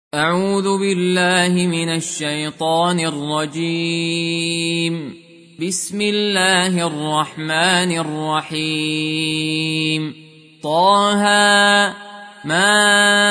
أعوذ بالله من الشيطان الرجيم. بسم الله الرحمن الرحيم. طه ما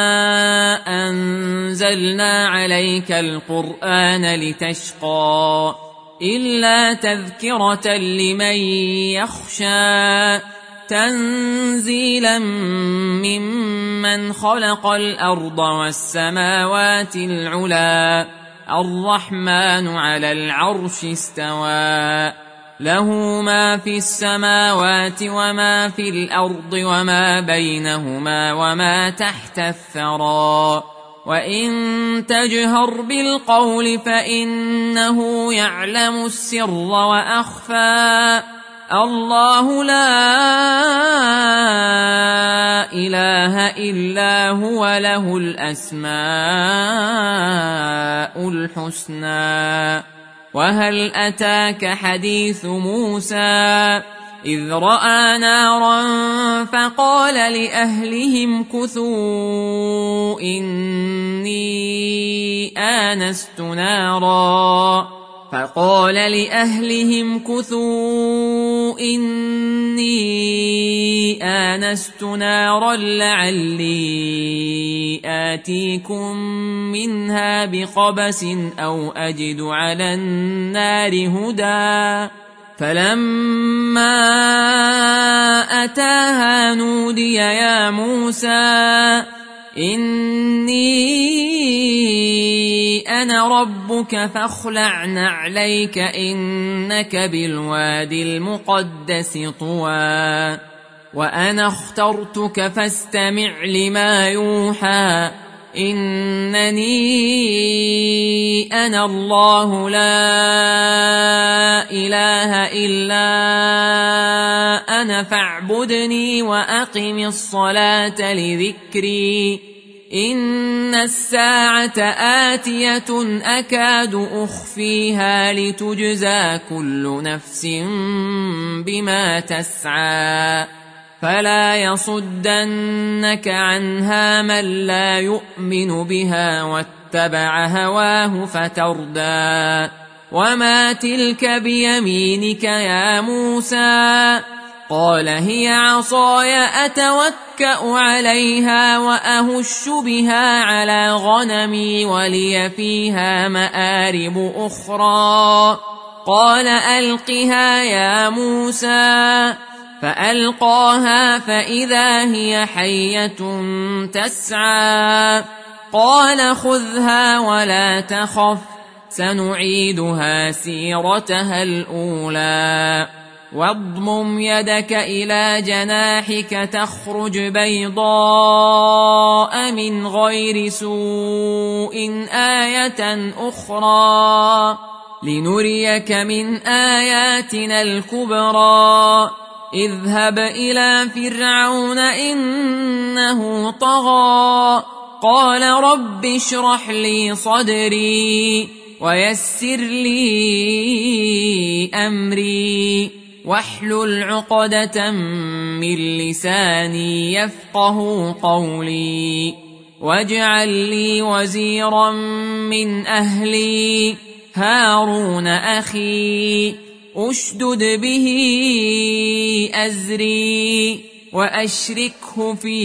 أنزلنا عليك القرآن لتشقى إلا تذكرة لمن يخشى تنزيلا ممن خلق الأرض والسماوات العلى الرحمن على العرش استوى له ما في السماوات وما في الأرض وما بينهما وما تحت الثرى وإن تجهر بالقول فإنه يعلم السر وأخفى الله لا إله إلا هو له الأسماء الحسنى. وهل أتاك حديث موسى إذ رأى نارا فقال لأهلهم كثوا إني آنست نارا لعلي آتيكم منها بقبس أو أجد على النار هدى فلما أتاها نودي يا موسى إني أنا ربك فاخلع نعليك إنك بالوادي المقدس طوى وأنا اخترتك فاستمع لما يوحى إنني أنا الله لا إله إلا أنا فاعبدني وأقم الصلاة لذكري إن الساعة آتية أكاد أخفيها لتجزى كل نفس بما تسعى فلا يصدنك عنها من لا يؤمن بها واتبع هواه فتردى وما تلك بيمينك يا موسى قال هي عصاي أتوكأ عليها وأهش بها على غنمي ولي فيها مآرب أخرى قال ألقها يا موسى فألقاها فإذا هي حية تسعى قال خذها ولا تخف سنعيدها سيرتها الأولى واضمم يدك إلى جناحك تخرج بيضاء من غير سوء آية أخرى لنريك من آياتنا الكبرى اذهب إلى فرعون إنه طغى قال رب اشرح لي صدري ويسر لي أمري واحلل عقدة من لساني يفقه قولي واجعل لي وزيرا من أهلي هارون أخي أشدد به أزري وأشركه في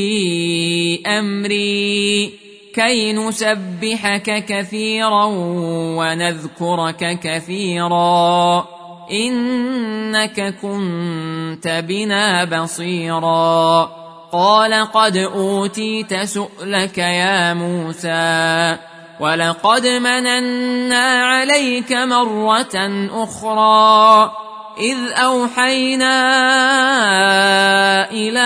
أمري كي نسبحك كثيرا ونذكرك كثيرا إنك كنت بنا بصيرا قال قد أوتيت سؤلك يا موسى ولقد مننا عليك مرة أخرى إذ أوحينا إلى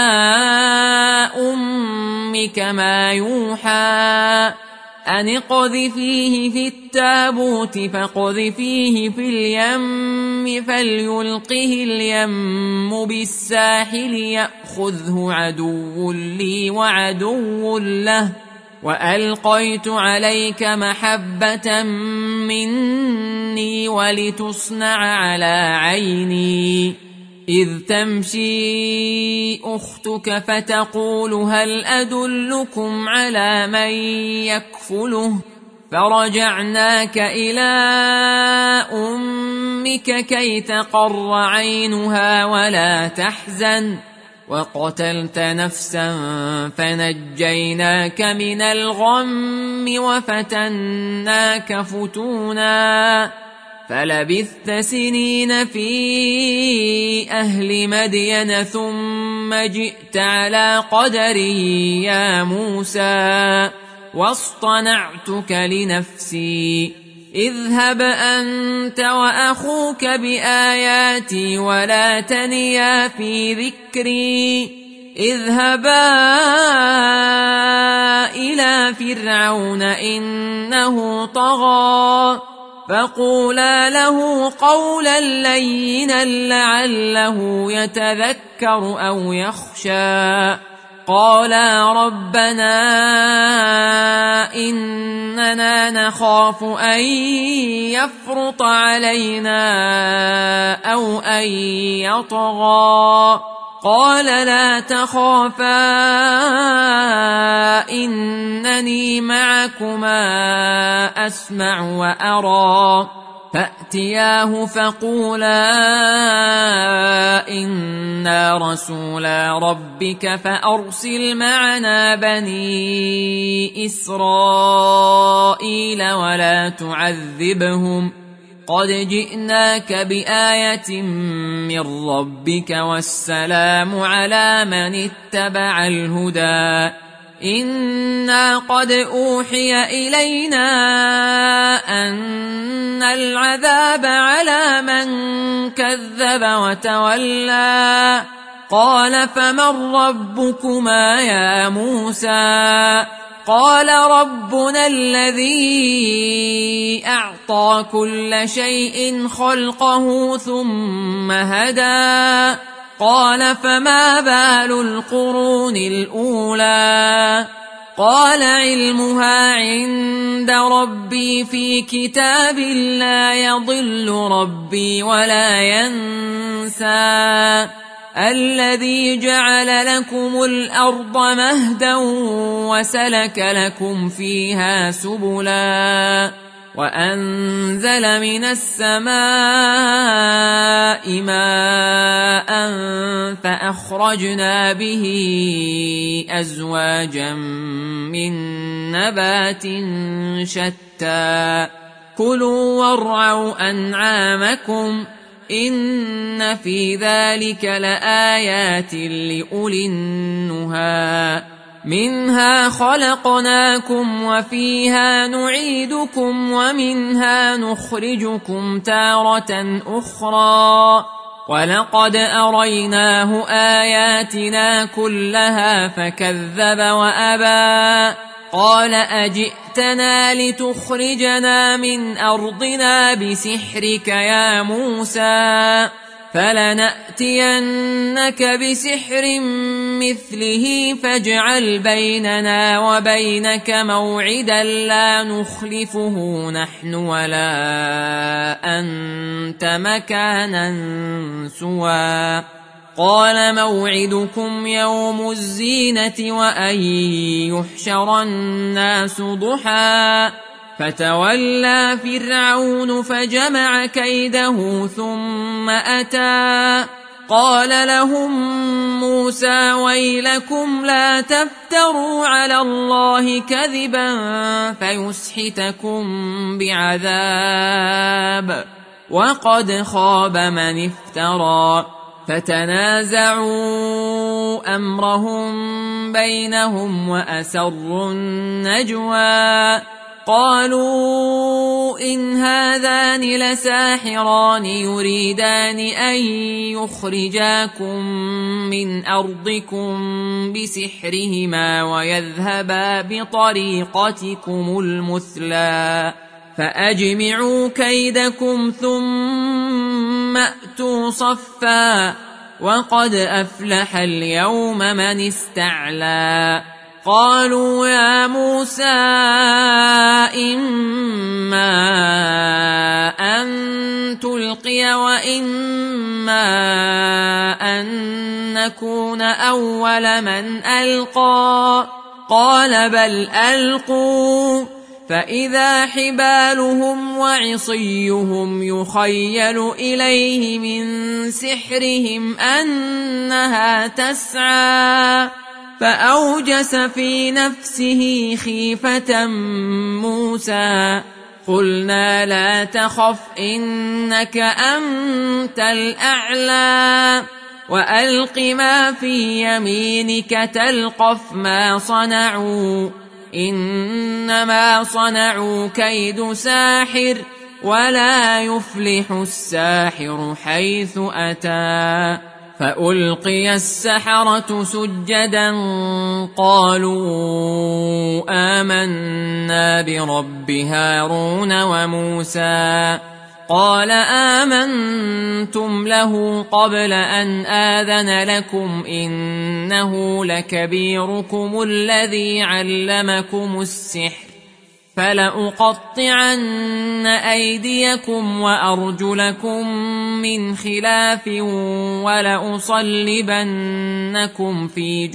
أمك ما يوحى أن اقذفيه في التابوت فاقذفيه في اليم فليلقه اليم بالساحل يأخذه عدو لي وعدو له وألقيت عليك محبة مني ولتصنع على عيني إذ تمشي أختك فتقول هل أدلكم على من يكفله فرجعناك إلى أمك كي تقر عينها ولا تحزن وقتلت نفسا فنجيناك من الغم وفتناك فتونا فلبثت سنين في أهل مدين ثم جئت على قدري يا موسى واصطنعتك لنفسي اذهب أنت وأخوك بآياتي ولا تنيا في ذكري اذهبا إلى فرعون إنه طغى فقولا له قولا لينا لعله يتذكر أو يخشى قالا ربنا إننا نخاف أن يفرط علينا أو أن يطغى قال لا تخافا إنني معكما أسمع وأرى فأتياه فقولا إنا رسولا ربك فأرسل معنا بني إسرائيل ولا تعذبهم قد جئناك بآية من ربك والسلام على من اتبع الهدى إنا قد أوحي إلينا أن العذاب على من كذب وتولى قال فمن ربكما يا موسى قال ربنا الذي أعطى كل شيء خلقه ثم هدى قال فما بال القرون الأولى قال علمها عند ربي في كتاب لا يضل ربي ولا ينسى الذي جعل لكم الأرض مهدا وسلك لكم فيها سبلا وأنزل من السماء ماء فأخرجنا به أزواجا من نبات شتى كلوا وارعوا أنعامكم إن في ذلك لآيات لأولي النهى منها خلقناكم وفيها نعيدكم ومنها نخرجكم تارة أخرى ولقد أريناه آياتنا كلها فكذب وأبى قال أجئتنا لتخرجنا من أرضنا بسحرك يا موسى فلنأتينك بسحر مثله فاجعل بيننا وبينك موعدا لا نخلفه نحن ولا أنت مكانا سوى قال موعدكم يوم الزينة وأن يحشر الناس ضحى فتولى فرعون فجمع كيده ثم أتى قال لهم موسى ويلكم لا تفتروا على الله كذبا فيسحتكم بعذاب وقد خاب من افترى فتنازعوا أمرهم بينهم وأسروا النجوى قالوا إن هذان لساحران يريدان أن يخرجاكم من أرضكم بسحرهما ويذهبا بطريقتكم المثلى فأجمعوا كيدكم ثم أتوا صفا وقد أفلح اليوم من استعلى قالوا يا موسى إما أن تلقي وإما نكون أول من ألقى قال بل ألقوا فإذا حبالهم وعصيهم يخيل إليه من سحرهم أنها تسعى فأوجس في نفسه خيفة موسى قلنا لا تخف إنك أنت الأعلى وألق ما في يمينك تلقف ما صنعوا إنما صنعوا كيد ساحر ولا يفلح الساحر حيث أتى فألقي السحرة سجدا قالوا آمنا برب هارون وموسى قال آمنتم له قبل أن آذن لكم إنه لكبيركم الذي علمكم السحر فلأقطعن أيديكم وأرجلكم من خلاف ولأصلبنكم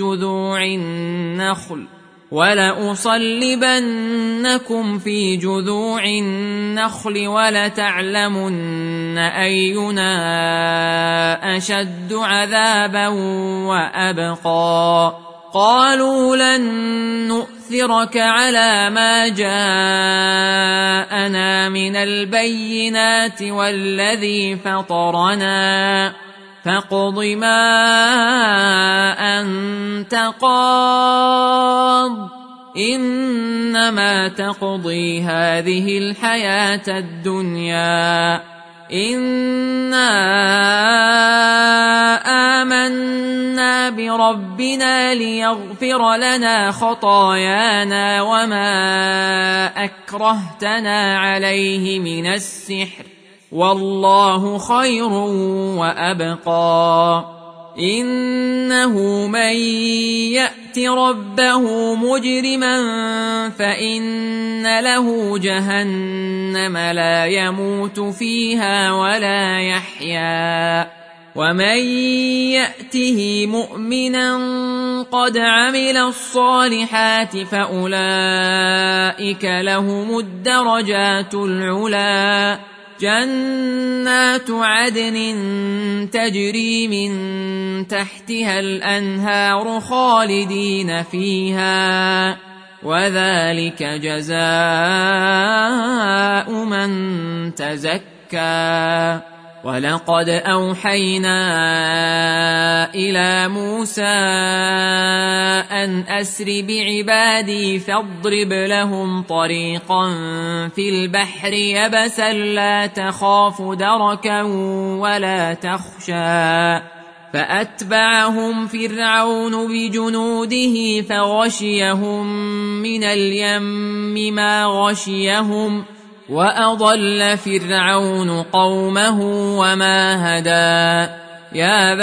في جذوع النخل ولتعلمن أينا أشد عذابا وأبقى قالوا لن نؤثرك على ما جاءنا من البينات والذي فطرنا فاقض ما أنت قاض إنما تقضي هذه الحياة الدنيا إنا آمنا بربنا ليغفر لنا خطايانا وما أكرهتنا عليه من السحر والله خير وأبقى إنه من يأت ربه مجرما فإن له جهنم لا يموت فيها ولا يحيا ومن يأته مؤمنا قد عمل الصالحات فأولئك لهم الدرجات العلى جنات عدن تجري من تحتها الأنهار خالدين فيها وذلك جزاء من تزكى ولقد أوحينا إلى موسى أن أسر بعبادي فاضرب لهم طريقا في البحر يبسا لا تخاف دركا ولا تخشى فأتبعهم فرعون بجنوده فغشيهم من اليم ما غشيهم وأضل فرعون قومه وما هدى يا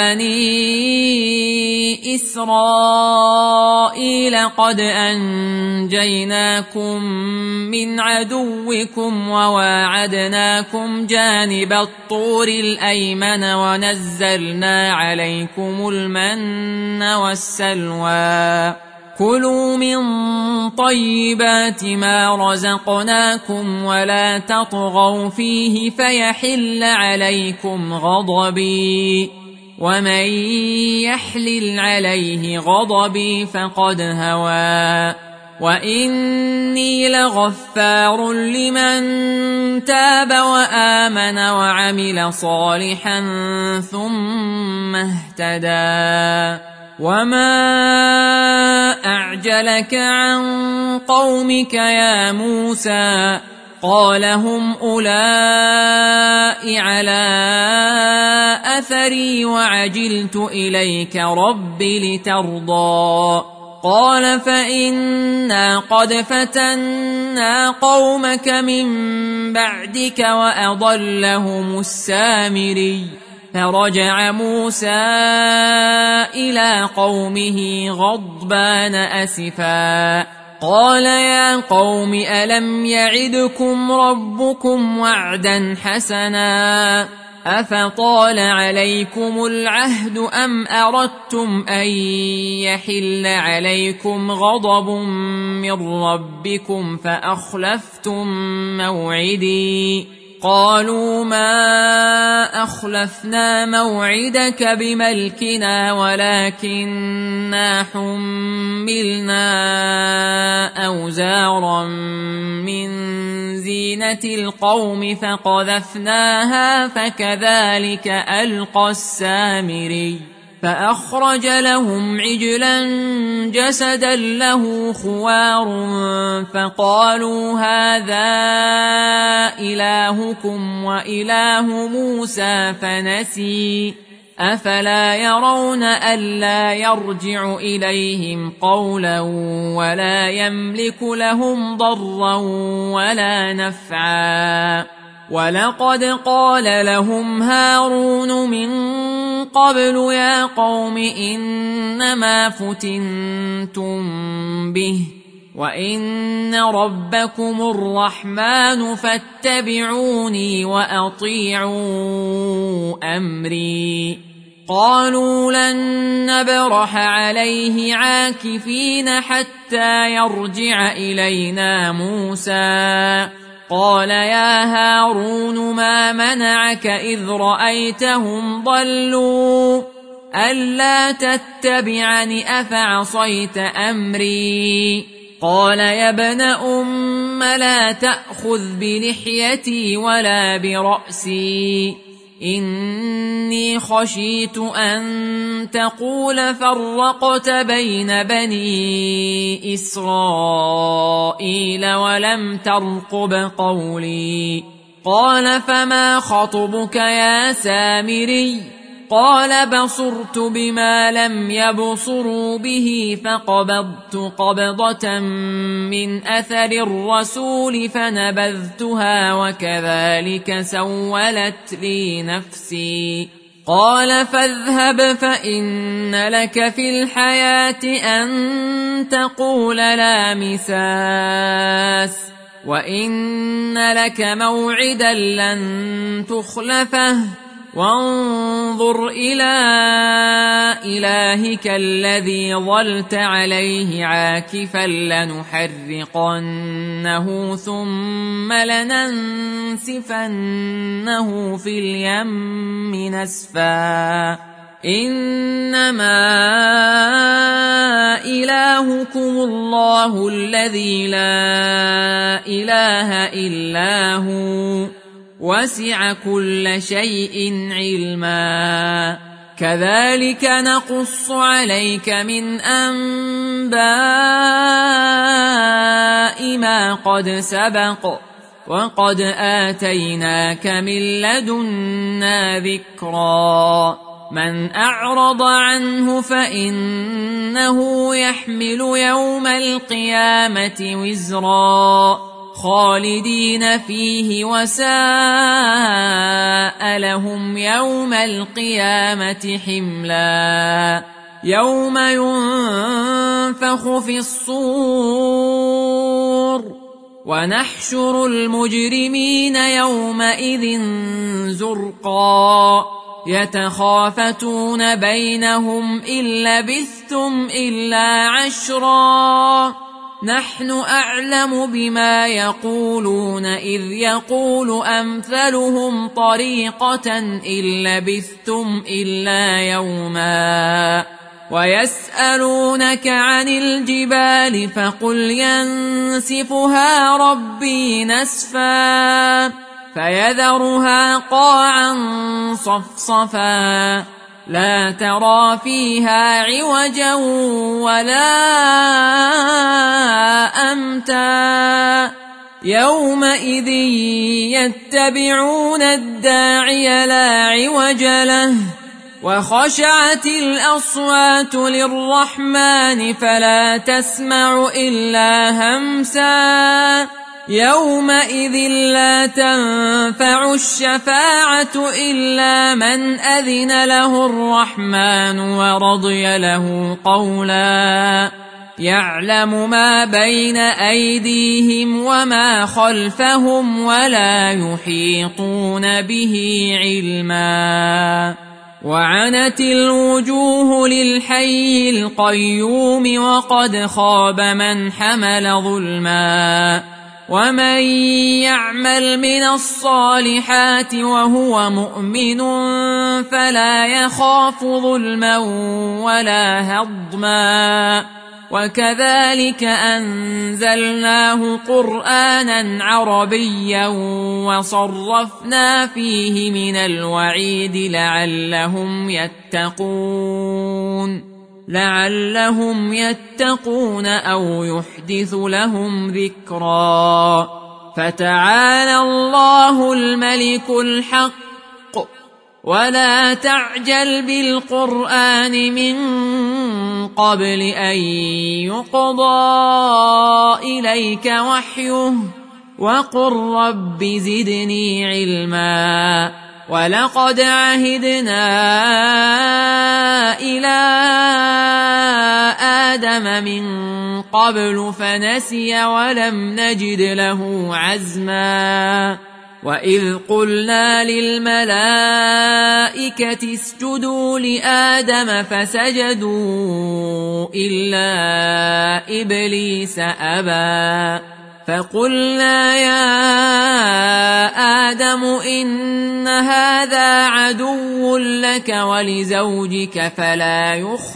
بني إسرائيل قد أنجيناكم من عدوكم وواعدناكم جانب الطور الأيمن ونزلنا عليكم المن والسلوى كلوا من طيبات ما رزقناكم ولا تطغوا فيه فيحل عليكم غضبي ومن يحلل عليه غضبي فقد هوى وإني لغفار لمن تاب وآمن وعمل صالحا ثم اهتدى وما أعجلك عن قومك يا موسى قال هم أولئك على أثري وعجلت إليك رب لترضى قال فإنا قد فتنا قومك من بعدك وأضلهم السامري فرجع موسى إلى قومه غضبان أسفا قال يا قوم ألم يعدكم ربكم وعدا حسنا أفطال عليكم العهد أم أردتم أن يحل عليكم غضب من ربكم فأخلفتم موعدي قالوا ما أخلفنا موعدك بملكنا ولكننا حملنا أوزارا من زينة القوم فقذفناها فكذلك ألقى السامري فأخرج لهم عجلا جسدا له خوار فقالوا هذا إلهكم وإله موسى فنسي أفلا يرون ألا يرجع إليهم قولا ولا يملك لهم ضرا ولا نفعا ولقد قال لهم هارون من قبل يا قوم إنما فتنتم به وإن ربكم الرحمن فاتبعوني وأطيعوا أمري قالوا لن نبرح عليه عاكفين حتى يرجع إلينا موسى قال يا هارون ما منعك إذ رأيتهم ضلوا ألا تتبعني أفعصيت أمري قال يا ابن أم لا تأخذ بلحيتي ولا برأسي إني خشيت أن تقول فرقت بين بني إسرائيل ولم ترقب قولي قال فما خطبك يا سامري قال بصرت بما لم يبصروا به فقبضت قبضة من أثر الرسول فنبذتها وكذلك سولت لي نفسي قال فاذهب فإن لك في الحياة أن تقول لا مساس وإن لك موعدا لن تخلفه وانظر إلى إلهك الذي ظلت عليه عاكفا لنحرقنه ثم لننسفنه في اليم نسفا إنما إلهكم الله الذي لا إله إلا هو وسع كل شيء علما كذلك نقص عليك من أنباء ما قد سبق وقد آتيناك من لدنا ذكرا من أعرض عنه فإنه يحمل يوم القيامة وزرا خالدين فيه وساء لهم يوم القيامة حملا يوم ينفخ في الصور ونحشر المجرمين يومئذ زرقا يتخافتون بينهم إن لبثتم إلا عشرا نحن أعلم بما يقولون إذ يقول أمثلهم طريقة إن لبثتم إلا يوما ويسألونك عن الجبال فقل ينسفها ربي نسفا فيذرها قاعا صفصفا لا ترى فيها عوجا ولا أمتا يومئذ يتبعون الداعي لا عوج له وخشعت الأصوات للرحمن فلا تسمع إلا همسا يومئذ لا تنفع الشفاعة إلا من أذن له الرحمن ورضي له قولا يعلم ما بين أيديهم وما خلفهم ولا يحيطون به علما وعنت الوجوه للحي القيوم وقد خاب من حمل ظلما ومن يعمل من الصالحات وهو مؤمن فلا يخاف ظلما ولا هضما وكذلك أنزلناه قرآنا عربيا وصرفنا فيه من الوعيد لعلهم يتقون أو يحدث لهم ذكرا فتعالى الله الملك الحق ولا تعجل بالقرآن من قبل أن يقضى إليك وحيه وقل رب زدني علما ولقد عهدنا إلى آدم من قبل فنسي ولم نجد له عزما وإذ قلنا للملائكة اسجدوا لآدم فسجدوا إلا إبليس أبى فقلنا يا آدم إن هذا عدو لك ولزوجك فلا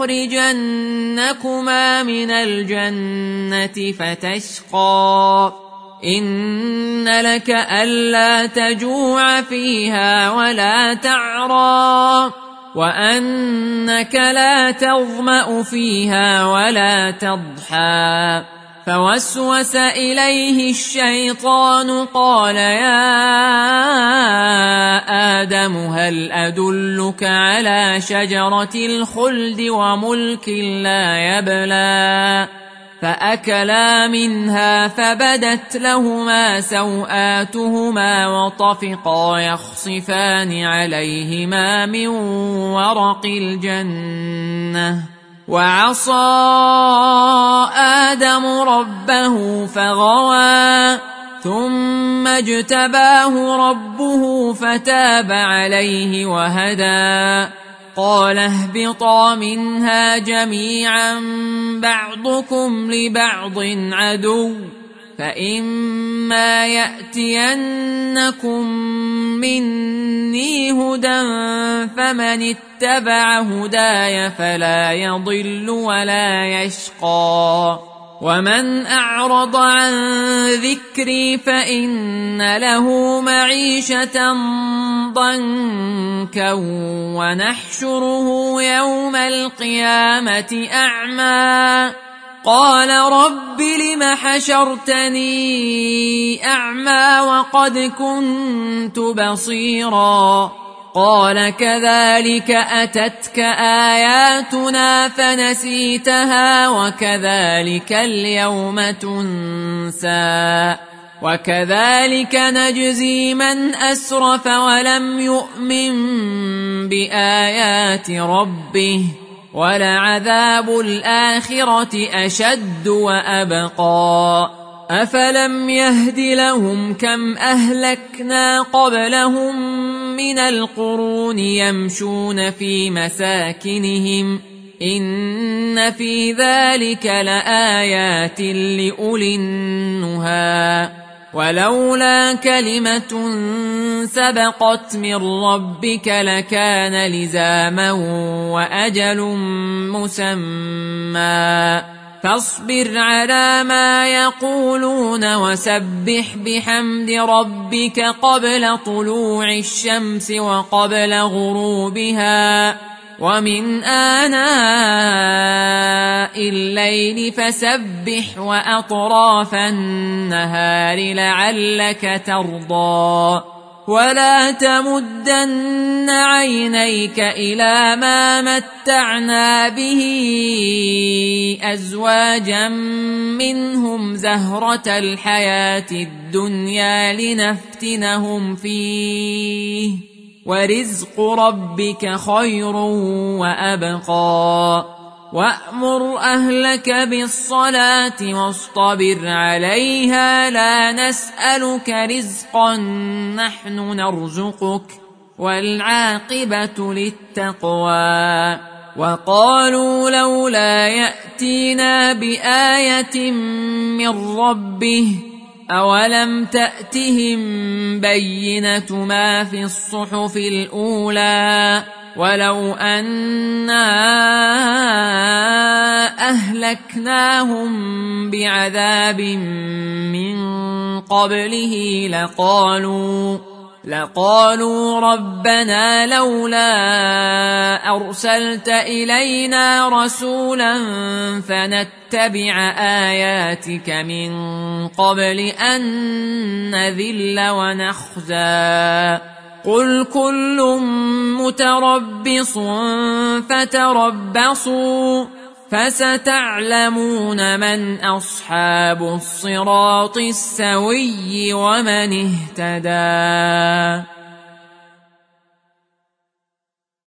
يخرجنكما من الجنة فتشقى إن لك ألا تجوع فيها ولا تعرى وأنك لا تظمأ فيها ولا تضحى فوسوس إليه الشيطان قال يا آدم هل أدلك على شجرة الخلد وملك لا يبلى فأكلا منها فبدت لهما سوآتهما وطفقا يخصفان عليهما من ورق الجنة وعصى آدم ربه فغوى ثم اجتباه ربه فتاب عليه وهدى قال اهبطا منها جميعا بعضكم لبعض عدو فإما يأتينكم مني هدى فمن اتبع هداي فلا يضل ولا يشقى ومن أعرض عن ذكري فإن له معيشة ضنكا ونحشره يوم القيامة أعمى قال رب لم حشرتني أعمى وقد كنت بصيرا قال كذلك أتتك آياتنا فنسيتها وكذلك اليوم تنسى وكذلك نجزي من أسرف ولم يؤمن بآيات ربه ولعذاب الآخرة أشد وأبقى أفلم يهد لهم كم أهلكنا قبلهم من القرون يمشون في مساكنهم إن في ذلك لآيات لأولي النهى ولولا كلمة سبقت من ربك لكان لزاما وأجل مسمى فاصبر على ما يقولون وسبح بحمد ربك قبل طلوع الشمس وقبل غروبها ومن آناء الليل فسبح وأطراف النهار لعلك ترضى ولا تمدن عينيك إلى ما متعنا به أزواجا منهم زهرة الحياة الدنيا لنفتنهم فيه ورزق ربك خير وأبقى وأمر أهلك بالصلاة واصطبر عليها لا نسألك رزقا نحن نرزقك والعاقبة للتقوى وقالوا لولا يأتينا بآية من ربه أولم تأتهم بينة ما في الصحف الأولى ولو أنا أهلكناهم بعذاب من قبله لقالوا ربنا لولا أرسلت إلينا رسولا فنتبع آياتك من قبل أن نذل ونخزى قل كل متربص فتربصوا فستعلمون من أصحاب الصراط السوي ومن اهتدى.